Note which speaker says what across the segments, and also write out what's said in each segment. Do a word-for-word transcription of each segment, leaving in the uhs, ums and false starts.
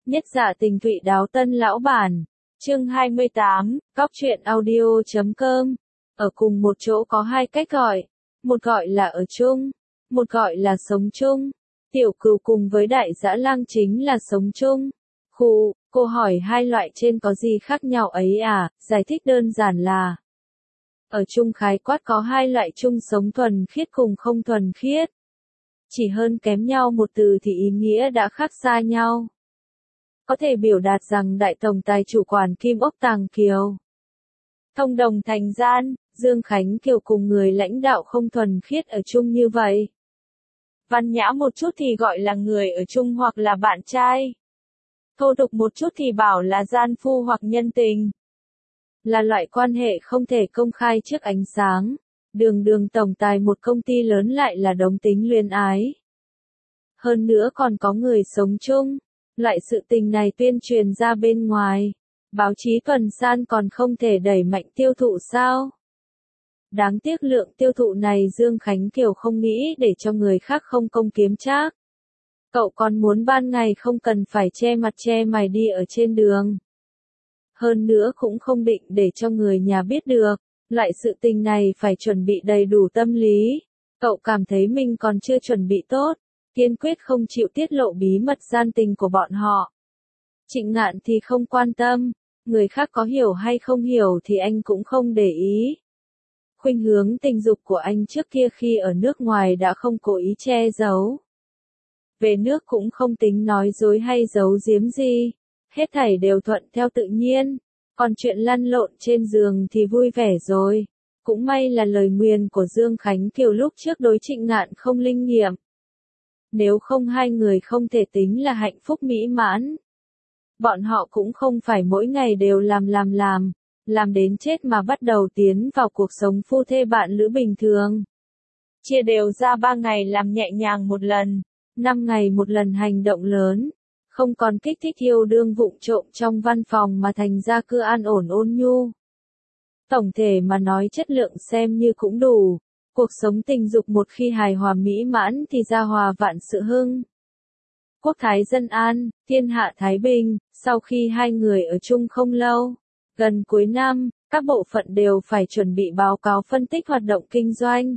Speaker 1: Nhất Dạ Tình Thụy Đáo Tân Lão Bản, chương hai mươi tám, Cóc Truyện Audio chấm com. Ở cùng một chỗ có hai cách gọi, một gọi là ở chung, một gọi là sống chung. Tiểu Cừu cùng với Đại Dã Lang chính là sống chung. Khụ, cô hỏi hai loại trên có gì khác nhau ấy à, giải thích đơn giản là ở chung khái quát có hai loại chung sống thuần khiết cùng không thuần khiết. Chỉ hơn kém nhau một từ thì ý nghĩa đã khác xa nhau. Có thể biểu đạt rằng đại tổng tài chủ quản Kim Ốc Tàng Kiều thông đồng thành gian, Dương Khánh Kiều cùng người lãnh đạo không thuần khiết ở chung như vậy. Văn nhã một chút thì gọi là người ở chung hoặc là bạn trai. Thô tục một chút thì bảo là gian phu hoặc nhân tình. Là loại quan hệ không thể công khai trước ánh sáng. Đường đường tổng tài một công ty lớn lại là đống tính luyến ái. Hơn nữa còn có người sống chung. Loại sự tình này tuyên truyền ra bên ngoài. Báo chí tuần san còn không thể đẩy mạnh tiêu thụ sao? Đáng tiếc lượng tiêu thụ này Dương Khánh Kiều không nghĩ để cho người khác không công kiếm trác. Cậu còn muốn ban ngày không cần phải che mặt che mày đi ở trên đường. Hơn nữa cũng không định để cho người nhà biết được. Loại sự tình này phải chuẩn bị đầy đủ tâm lý. Cậu cảm thấy mình còn chưa chuẩn bị tốt. Kiên quyết không chịu tiết lộ bí mật gian tình của bọn họ. Trịnh Ngạn thì không quan tâm. Người khác có hiểu hay không hiểu thì anh cũng không để ý. Khuynh hướng tình dục của anh trước kia khi ở nước ngoài đã không cố ý che giấu. Về nước cũng không tính nói dối hay giấu giếm gì. Hết thảy đều thuận theo tự nhiên. Còn chuyện lăn lộn trên giường thì vui vẻ rồi. Cũng may là lời nguyền của Dương Khánh Kiều lúc trước đối Trịnh Ngạn không linh nghiệm. Nếu không hai người không thể tính là hạnh phúc mỹ mãn. Bọn họ cũng không phải mỗi ngày đều làm làm làm, làm đến chết mà bắt đầu tiến vào cuộc sống phu thê bạn lữ bình thường. Chia đều ra ba ngày làm nhẹ nhàng một lần, năm ngày một lần hành động lớn, không còn kích thích yêu đương vụng trộm trong văn phòng mà thành ra cứ an ổn ôn nhu. Tổng thể mà nói chất lượng xem như cũng đủ, cuộc sống tình dục một khi hài hòa mỹ mãn thì gia hòa vạn sự hưng. Quốc thái dân an, thiên hạ thái bình, sau khi hai người ở chung không lâu, gần cuối năm, các bộ phận đều phải chuẩn bị báo cáo phân tích hoạt động kinh doanh.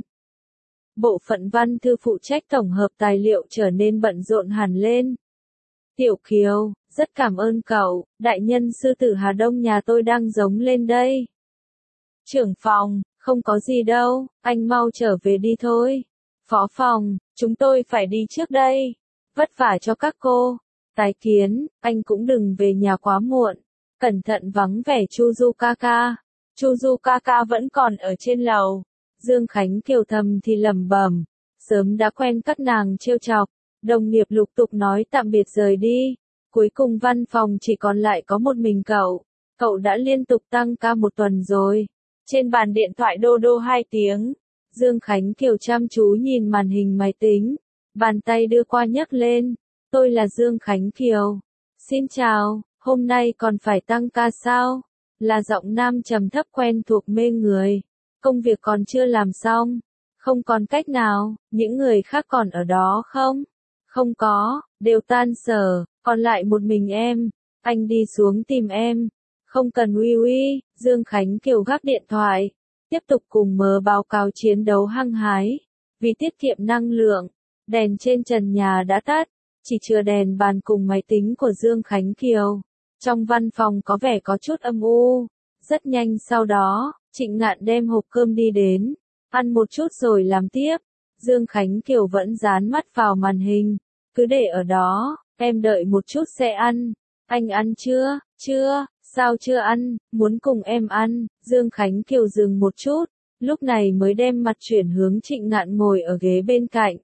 Speaker 1: Bộ phận văn thư phụ trách tổng hợp tài liệu trở nên bận rộn hẳn lên. Tiểu Kiều, rất cảm ơn cậu, đại nhân sư tử Hà Đông nhà tôi đang giống lên đây. Trưởng phòng, không có gì đâu, anh mau trở về đi thôi. Phó phòng, chúng tôi phải đi trước đây. Vất vả cho các cô. Tái kiến, anh cũng đừng về nhà quá muộn. Cẩn thận vắng vẻ Chu Du ca ca. Chu Du ca ca vẫn còn ở trên lầu. Dương Khánh Kiều thầm thì lẩm bẩm, sớm đã quen các nàng trêu chọc. Đồng nghiệp lục tục nói tạm biệt rời đi. Cuối cùng văn phòng chỉ còn lại có một mình cậu. Cậu đã liên tục tăng ca một tuần rồi. Trên bàn điện thoại đô đô hai tiếng. Dương Khánh Kiều chăm chú nhìn màn hình máy tính. Bàn tay đưa qua nhấc lên. Tôi là Dương Khánh Kiều. Xin chào, hôm nay còn phải tăng ca sao? Là giọng nam trầm thấp quen thuộc mê người. Công việc còn chưa làm xong. Không còn cách nào, những người khác còn ở đó không? Không có, đều tan sở, còn lại một mình em. Anh đi xuống tìm em. Không cần uy uy, Dương Khánh Kiều gác điện thoại. Tiếp tục cùng mớ báo cáo chiến đấu hăng hái. Vì tiết kiệm năng lượng, đèn trên trần nhà đã tắt. Chỉ chừa đèn bàn cùng máy tính của Dương Khánh Kiều. Trong văn phòng có vẻ có chút âm u. Rất nhanh sau đó, Trịnh Ngạn đem hộp cơm đi đến. Ăn một chút rồi làm tiếp. Dương Khánh Kiều vẫn dán mắt vào màn hình. Cứ để ở đó, em đợi một chút sẽ ăn. Anh ăn chưa? Chưa, sao chưa ăn? Muốn cùng em ăn. Dương Khánh Kiều dừng một chút. Lúc này mới đem mặt chuyển hướng Trịnh Ngạn ngồi ở ghế bên cạnh.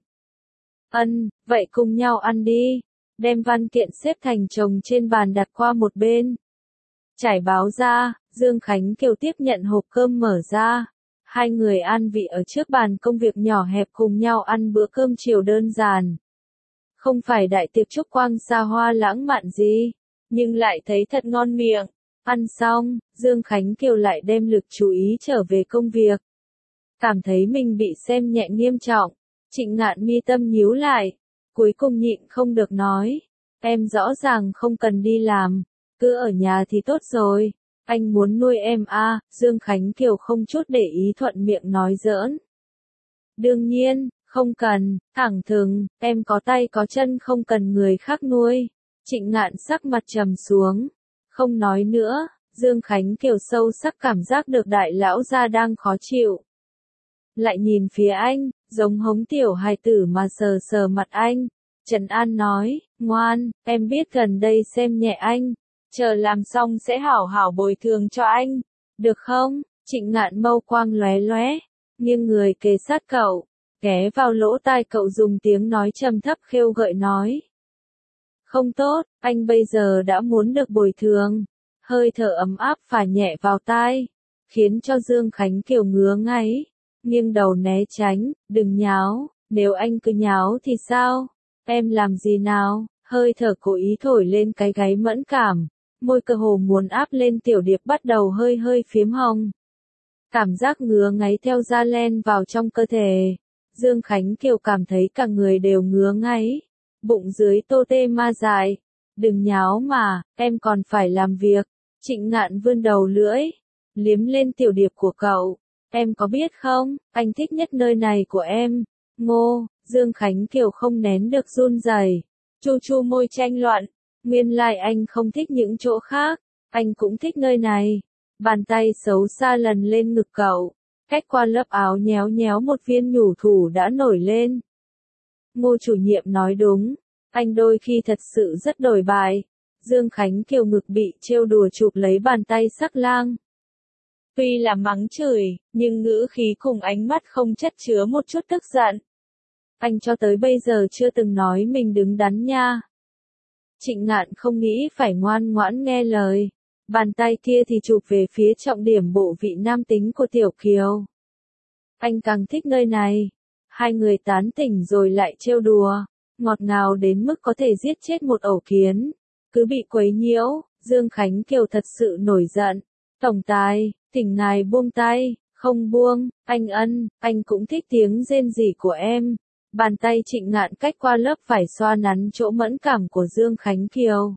Speaker 1: Ân, vậy cùng nhau ăn đi. Đem văn kiện xếp thành chồng trên bàn đặt qua một bên. Trải báo ra, Dương Khánh Kiều tiếp nhận hộp cơm mở ra. Hai người an vị ở trước bàn công việc nhỏ hẹp cùng nhau ăn bữa cơm chiều đơn giản. Không phải đại tiệc trúc quang xa hoa lãng mạn gì, nhưng lại thấy thật ngon miệng. Ăn xong, Dương Khánh Kiều lại đem lực chú ý trở về công việc. Cảm thấy mình bị xem nhẹ nghiêm trọng. Trịnh Ngạn mi tâm nhíu lại, cuối cùng nhịn không được nói, Em rõ ràng không cần đi làm, cứ ở nhà thì tốt rồi. Anh muốn nuôi em à, Dương Khánh Kiều không chút để ý thuận miệng nói giỡn. Đương nhiên, không cần, thẳng thừng, em có tay có chân không cần người khác nuôi. Trịnh Ngạn sắc mặt trầm xuống, không nói nữa. Dương Khánh Kiều sâu sắc cảm giác được đại lão gia đang khó chịu. Lại nhìn phía anh, giống hống tiểu hài tử mà sờ sờ mặt anh. Trần An nói, ngoan, em biết gần đây xem nhẹ anh. Chờ làm xong sẽ hảo hảo bồi thường cho anh. Được không? Trịnh Ngạn mâu quang lóe lóe, nghiêng người kề sát cậu, ghé vào lỗ tai cậu dùng tiếng nói trầm thấp khêu gợi nói. Không tốt, anh bây giờ đã muốn được bồi thường. Hơi thở ấm áp phả nhẹ vào tai, khiến cho Dương Khánh Kiều ngứa ngáy, nghiêng đầu né tránh, đừng nháo, nếu anh cứ nháo thì sao? Em làm gì nào? Hơi thở cố ý thổi lên cái gáy mẫn cảm, môi cơ hồ muốn áp lên Tiểu Điệp bắt đầu hơi hơi phiếm hồng. Cảm giác ngứa ngáy theo da len vào trong cơ thể. Dương Khánh Kiều cảm thấy cả người đều ngứa ngáy, bụng dưới tô tê ma dài. Đừng nháo mà, em còn phải làm việc. Trịnh Ngạn vươn đầu lưỡi, liếm lên Tiểu Điệp của cậu. Em có biết không, anh thích nhất nơi này của em. Ngô, Dương Khánh Kiều không nén được run rẩy, chu chu môi tranh loạn. Nguyên lai like anh không thích những chỗ khác, anh cũng thích nơi này. Bàn tay xấu xa lần lên ngực cậu, cách qua lớp áo nhéo nhéo một viên nhủ thủ đã nổi lên. Ngô chủ nhiệm nói đúng, anh đôi khi thật sự rất đổi bài. Dương Khánh Kiều ngực bị trêu đùa chụp lấy bàn tay sắc lang. Tuy là mắng chửi, nhưng ngữ khí cùng ánh mắt không chất chứa một chút tức giận. Anh cho tới bây giờ chưa từng nói mình đứng đắn nha. Trịnh Ngạn không nghĩ phải ngoan ngoãn nghe lời. Bàn tay kia thì chụp về phía trọng điểm bộ vị nam tính của Tiểu Kiều. Anh càng thích nơi này. Hai người tán tỉnh rồi lại trêu đùa, ngọt ngào đến mức có thể giết chết một ẩu kiến. Cứ bị quấy nhiễu, Dương Khánh Kiều thật sự nổi giận. Tổng tài, thỉnh ngài buông tay. Không buông, anh ân, anh cũng thích tiếng rên rỉ của em. Bàn tay Trịnh Ngạn cách qua lớp vải xoa nắn chỗ mẫn cảm của Dương Khánh Kiều.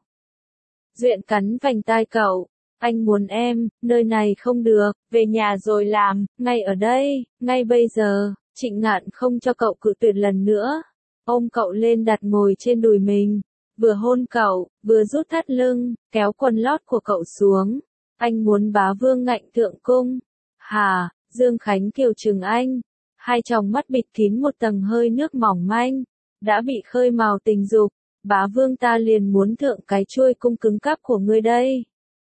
Speaker 1: Duyện cắn vành tai cậu. Anh muốn em, nơi này không được, về nhà rồi làm, ngay ở đây, ngay bây giờ. Trịnh Ngạn không cho cậu cự tuyệt lần nữa. Ôm cậu lên đặt ngồi trên đùi mình. Vừa hôn cậu, vừa rút thắt lưng, kéo quần lót của cậu xuống. Anh muốn bá vương ngạnh thượng cung. Hà, Dương Khánh Kiều trừng anh. Hai tròng mắt bịt kín một tầng hơi nước mỏng manh. Đã bị khơi mào tình dục. Bá vương ta liền muốn thượng cái chuôi cung cứng cáp của ngươi đây.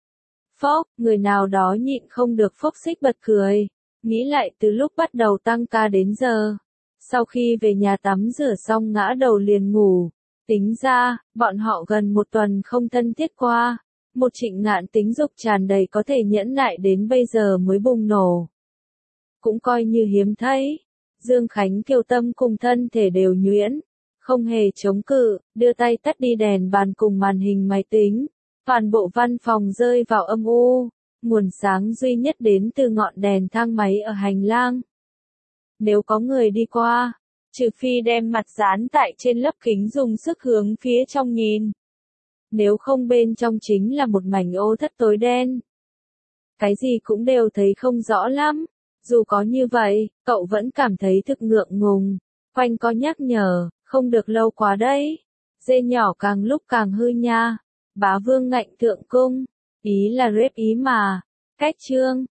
Speaker 1: Phốc, người nào đó nhịn không được phốc xích bật cười. Nghĩ lại từ lúc bắt đầu tăng ca đến giờ. Sau khi về nhà tắm rửa xong ngã đầu liền ngủ. Tính ra, bọn họ gần một tuần không thân thiết qua. Một Trịnh Ngạn tính dục tràn đầy có thể nhẫn nại đến bây giờ mới bùng nổ. Cũng coi như hiếm thấy. Dương Khánh Kiều tâm cùng thân thể đều nhuyễn. Không hề chống cự, đưa tay tắt đi đèn bàn cùng màn hình máy tính. Toàn bộ văn phòng rơi vào âm u. Nguồn sáng duy nhất đến từ ngọn đèn thang máy ở hành lang. Nếu có người đi qua, trừ phi đem mặt dán tại trên lớp kính dùng sức hướng phía trong nhìn. Nếu không bên trong chính là một mảnh ô thất tối đen. Cái gì cũng đều thấy không rõ lắm. Dù có như vậy, cậu vẫn cảm thấy thực ngượng ngùng. Quanh có nhắc nhở, không được lâu quá đấy. Dê nhỏ càng lúc càng hư nha. Bá vương ngạnh thượng cung. Ý là rếp ý mà. Cách chương.